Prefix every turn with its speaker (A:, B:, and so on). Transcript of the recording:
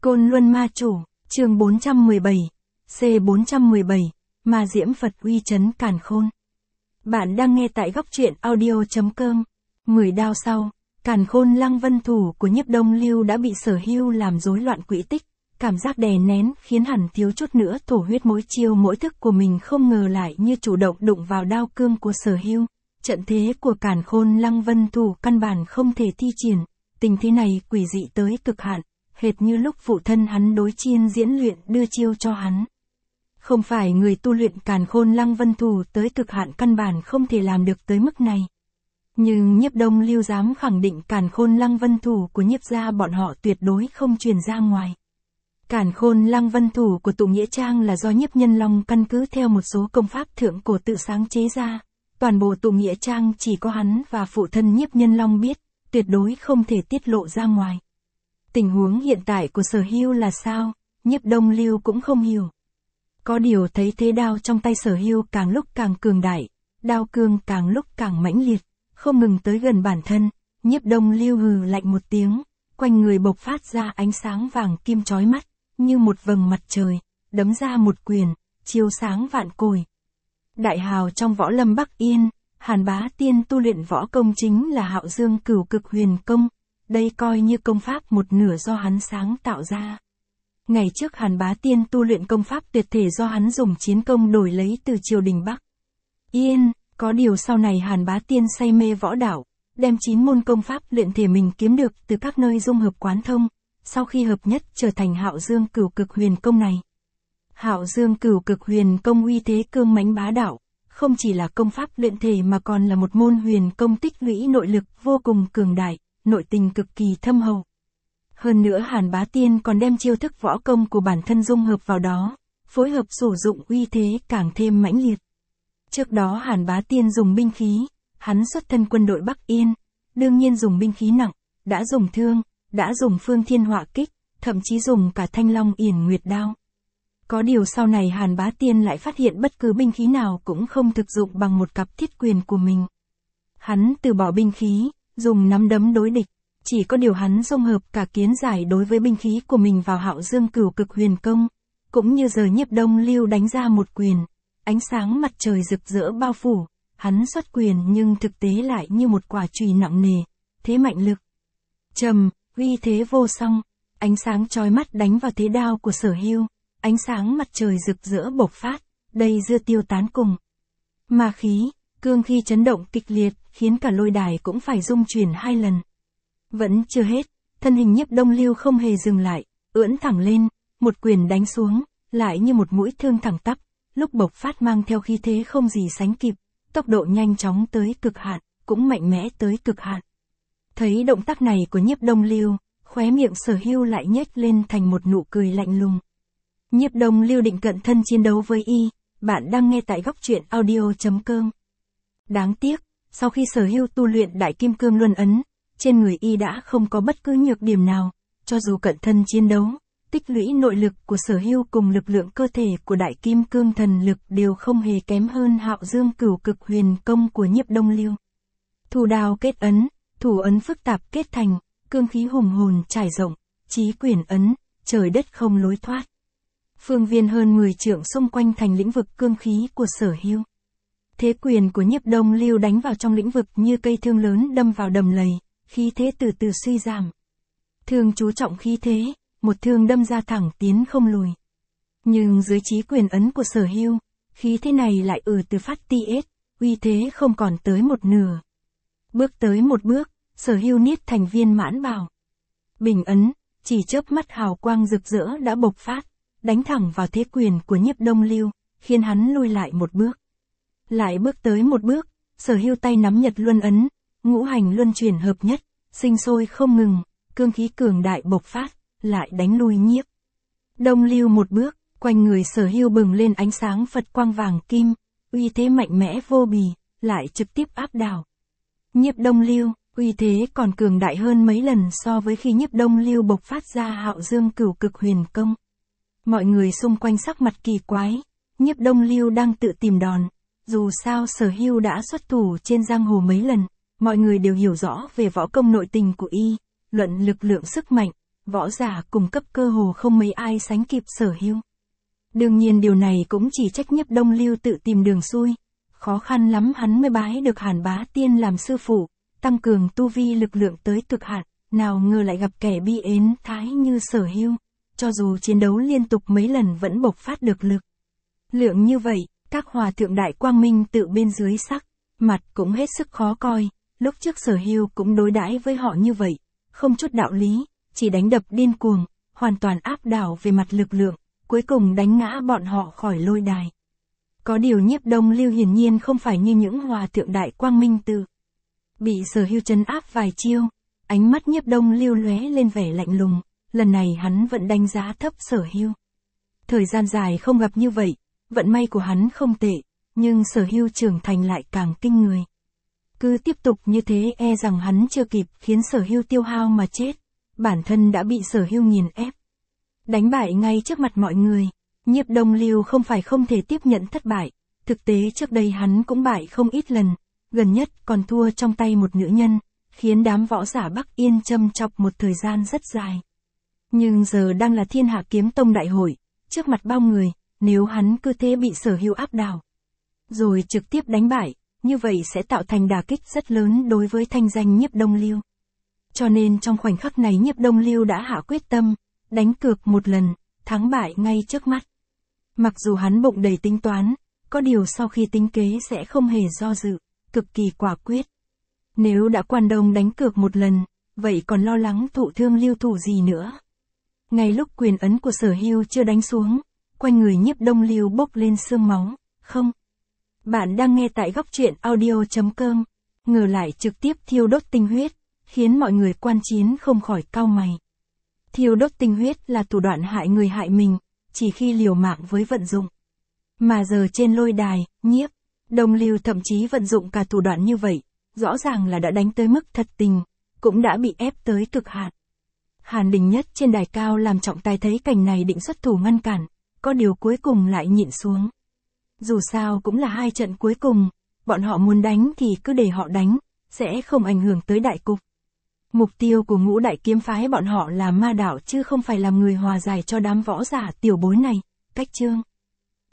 A: Côn Luân Ma Chủ, chương 417, C417, Ma Diễm Phật uy chấn Càn Khôn. Bạn đang nghe tại góc truyện audio.com. 10 đao sau, Càn Khôn Lăng Vân thủ của Nhiếp Đông Lưu đã bị Sở Hưu làm rối loạn quỹ tích, cảm giác đè nén khiến hắn thiếu chút nữa thổ huyết, mỗi chiêu mỗi thức của mình không ngờ lại như chủ động đụng vào đao cương của Sở Hưu. Trận thế của Càn Khôn Lăng Vân thủ căn bản không thể thi triển, tình thế này quỷ dị tới cực hạn, hệt như lúc phụ thân hắn đối chiên diễn luyện đưa chiêu cho hắn. Không phải người tu luyện Càn Khôn Lăng Vân thủ tới cực hạn căn bản không thể làm được tới mức này. Nhưng Nhiếp Đông Lưu dám khẳng định Càn Khôn Lăng Vân thủ của Nhiếp gia bọn họ tuyệt đối không truyền ra ngoài. Càn Khôn Lăng Vân thủ của Tụ Nghĩa Trang là do Nhiếp Nhân Long căn cứ theo một số công pháp thượng cổ tự sáng chế ra. Toàn bộ Tụ Nghĩa Trang chỉ có hắn và phụ thân Nhiếp Nhân Long biết, tuyệt đối không thể tiết lộ ra ngoài. Tình huống hiện tại của Sở Hưu là sao, Nhiếp Đông Lưu cũng không hiểu. Có điều thấy thế đao trong tay Sở Hưu càng lúc càng cường đại, đao cương càng lúc càng mãnh liệt, không ngừng tới gần bản thân, Nhiếp Đông Lưu hừ lạnh một tiếng, quanh người bộc phát ra ánh sáng vàng kim chói mắt, như một vầng mặt trời, đấm ra một quyền, chiếu sáng vạn cồi. Đại hào trong võ lâm Bắc Yên, Hàn Bá Tiên tu luyện võ công chính là Hạo Dương Cửu Cực Huyền Công, đây coi như công pháp một nửa do hắn sáng tạo ra. Ngày trước Hàn Bá Tiên tu luyện công pháp tuyệt thể do hắn dùng chiến công đổi lấy từ triều đình Bắc Yên, có điều sau này Hàn Bá Tiên say mê võ đạo, đem 9 môn công pháp luyện thể mình kiếm được từ các nơi dung hợp quán thông, sau khi hợp nhất trở thành Hạo Dương Cửu Cực Huyền Công này. Hạo Dương Cửu Cực Huyền Công uy thế cương mãnh bá đạo, không chỉ là công pháp luyện thể mà còn là một môn huyền công tích lũy nội lực vô cùng cường đại, nội tình cực kỳ thâm hậu. Hơn nữa Hàn Bá Tiên còn đem chiêu thức võ công của bản thân dung hợp vào đó, phối hợp sử dụng uy thế càng thêm mãnh liệt. Trước đó Hàn Bá Tiên dùng binh khí, hắn xuất thân quân đội Bắc Yên, đương nhiên dùng binh khí nặng, đã dùng thương, đã dùng Phương Thiên Họa Kích, thậm chí dùng cả Thanh Long Yển Nguyệt Đao. Có điều sau này Hàn Bá Tiên lại phát hiện bất cứ binh khí nào cũng không thực dụng bằng một cặp thiết quyền của mình. Hắn từ bỏ binh khí, dùng nắm đấm đối địch, chỉ có điều hắn dung hợp cả kiến giải đối với binh khí của mình vào Hạo Dương Cửu Cực Huyền Công, cũng như giờ Nhiếp Đông Lưu đánh ra một quyền, ánh sáng mặt trời rực rỡ bao phủ, hắn xuất quyền nhưng thực tế lại như một quả chùy nặng nề, thế mạnh lực trầm, uy thế vô song, ánh sáng chói mắt đánh vào thế đao của Sở Hưu, ánh sáng mặt trời rực rỡ bộc phát, đây dưa tiêu tán cùng. Ma khí, cương khí chấn động kịch liệt, khiến cả lôi đài cũng phải rung chuyển 2 lần. Vẫn chưa hết, thân hình Nhiếp Đông Lưu không hề dừng lại, ưỡn thẳng lên, một quyền đánh xuống, lại như một mũi thương thẳng tắp, lúc bộc phát mang theo khí thế không gì sánh kịp, tốc độ nhanh chóng tới cực hạn, cũng mạnh mẽ tới cực hạn. Thấy động tác này của Nhiếp Đông Lưu, khóe miệng Sở Hưu lại nhếch lên thành một nụ cười lạnh lùng. Nhiếp Đông Lưu định cận thân chiến đấu với y, bạn đang nghe tại góc truyện audio.com. Đáng tiếc, sau khi Sở Hưu tu luyện Đại Kim Cương Luân Ấn, trên người y đã không có bất cứ nhược điểm nào, cho dù cận thân chiến đấu, tích lũy nội lực của Sở Hưu cùng lực lượng cơ thể của Đại Kim Cương Thần Lực đều không hề kém hơn Hạo Dương Cửu Cực Huyền Công của Nhiếp Đông Lưu. Thủ đao kết ấn, thủ ấn phức tạp kết thành, cương khí hùng hồn trải rộng, chí quyền ấn, trời đất không lối thoát. Phương viên hơn 10 trượng xung quanh thành lĩnh vực cương khí của Sở Hưu. Thế quyền của Nhiếp Đông Lưu đánh vào trong lĩnh vực như cây thương lớn đâm vào đầm lầy, khí thế từ từ suy giảm. Thương chú trọng khí thế, một thương đâm ra thẳng tiến không lùi. Nhưng dưới chí quyền ấn của Sở Hưu, khí thế này lại từ phát tiết, uy thế không còn tới một nửa. Bước tới một bước, Sở Hưu niết thành viên mãn bảo. Bình ấn, chỉ chớp mắt hào quang rực rỡ đã bộc phát, đánh thẳng vào thế quyền của Nhiếp Đông Lưu, khiến hắn lùi lại một bước. Lại bước tới một bước, Sở Hưu tay nắm Nhật Luân Ấn, ngũ hành luân chuyển hợp nhất, sinh sôi không ngừng, cương khí cường đại bộc phát, lại đánh lui Nhiếp Đông Lưu một bước, quanh người Sở Hưu bừng lên ánh sáng Phật quang vàng kim, uy thế mạnh mẽ vô bì, lại trực tiếp áp đảo Nhiếp Đông Lưu, uy thế còn cường đại hơn mấy lần so với khi Nhiếp Đông Lưu bộc phát ra Hạo Dương Cửu Cực Huyền Công. Mọi người xung quanh sắc mặt kỳ quái, Nhiếp Đông Lưu đang tự tìm đòn, dù sao Sở Hưu đã xuất thủ trên giang hồ mấy lần, mọi người đều hiểu rõ về võ công nội tình của y, luận lực lượng sức mạnh, võ giả cùng cấp cơ hồ không mấy ai sánh kịp Sở Hưu. Đương nhiên điều này cũng chỉ trách Nhiếp Đông Lưu tự tìm đường xui, khó khăn lắm hắn mới bái được Hàn Bá Tiên làm sư phụ, tăng cường tu vi lực lượng tới cực hạn, nào ngờ lại gặp kẻ bi ến thái như Sở Hưu, cho dù chiến đấu liên tục mấy lần vẫn bộc phát được lực lượng như vậy, các hòa thượng Đại Quang Minh tự bên dưới sắc mặt cũng hết sức khó coi, lúc trước Sở Hưu cũng đối đãi với họ như vậy, không chút đạo lý, chỉ đánh đập điên cuồng, hoàn toàn áp đảo về mặt lực lượng, cuối cùng đánh ngã bọn họ khỏi lôi đài. Có điều Nhiếp Đông Lưu hiển nhiên không phải như những hòa thượng Đại Quang Minh tự bị Sở Hưu trấn áp vài chiêu, ánh mắt Nhiếp Đông Lưu lóe lên vẻ lạnh lùng, lần này hắn vẫn đánh giá thấp Sở Hưu. Thời gian dài không gặp như vậy, vận may của hắn không tệ, nhưng Sở Hưu trưởng thành lại càng kinh người. Cứ tiếp tục như thế e rằng hắn chưa kịp khiến Sở Hưu tiêu hao mà chết, bản thân đã bị Sở Hưu nghiền ép. Đánh bại ngay trước mặt mọi người, Nhiếp Đông Lưu không phải không thể tiếp nhận thất bại, thực tế trước đây hắn cũng bại không ít lần, gần nhất còn thua trong tay một nữ nhân, khiến đám võ giả Bắc Yên châm chọc một thời gian rất dài. Nhưng giờ đang là Thiên Hạ Kiếm Tông đại hội, trước mặt bao người, nếu hắn cứ thế bị Sở Hưu áp đảo, rồi trực tiếp đánh bại, như vậy sẽ tạo thành đả kích rất lớn đối với thanh danh Nhiếp Đông Lưu. Cho nên trong khoảnh khắc này Nhiếp Đông Lưu đã hạ quyết tâm, đánh cược một lần, thắng bại ngay trước mắt. Mặc dù hắn bụng đầy tính toán, có điều sau khi tính kế sẽ không hề do dự, cực kỳ quả quyết. Nếu đã quan đồng đánh cược một lần, vậy còn lo lắng thụ thương lưu thủ gì nữa. Ngay lúc quyền ấn của Sở Hưu chưa đánh xuống, quanh người Nhiếp Đông Lưu bốc lên sương máu, không. Bạn đang nghe tại góc truyện audio.com, ngờ lại trực tiếp thiêu đốt tinh huyết, khiến mọi người quan chiến không khỏi cau mày. Thiêu đốt tinh huyết là thủ đoạn hại người hại mình, chỉ khi liều mạng với vận dụng. Mà giờ trên lôi đài, Nhiếp Đông Lưu thậm chí vận dụng cả thủ đoạn như vậy, rõ ràng là đã đánh tới mức thật tình, cũng đã bị ép tới cực hạn. Hàn Đình Nhất trên đài cao làm trọng tài thấy cảnh này định xuất thủ ngăn cản, có điều cuối cùng lại nhịn xuống. Dù sao cũng là hai trận cuối cùng, bọn họ muốn đánh thì cứ để họ đánh, sẽ không ảnh hưởng tới đại cục. Mục tiêu của Ngũ Đại Kiếm Phái bọn họ là ma đảo chứ không phải làm người hòa giải cho đám võ giả tiểu bối này, cách chương.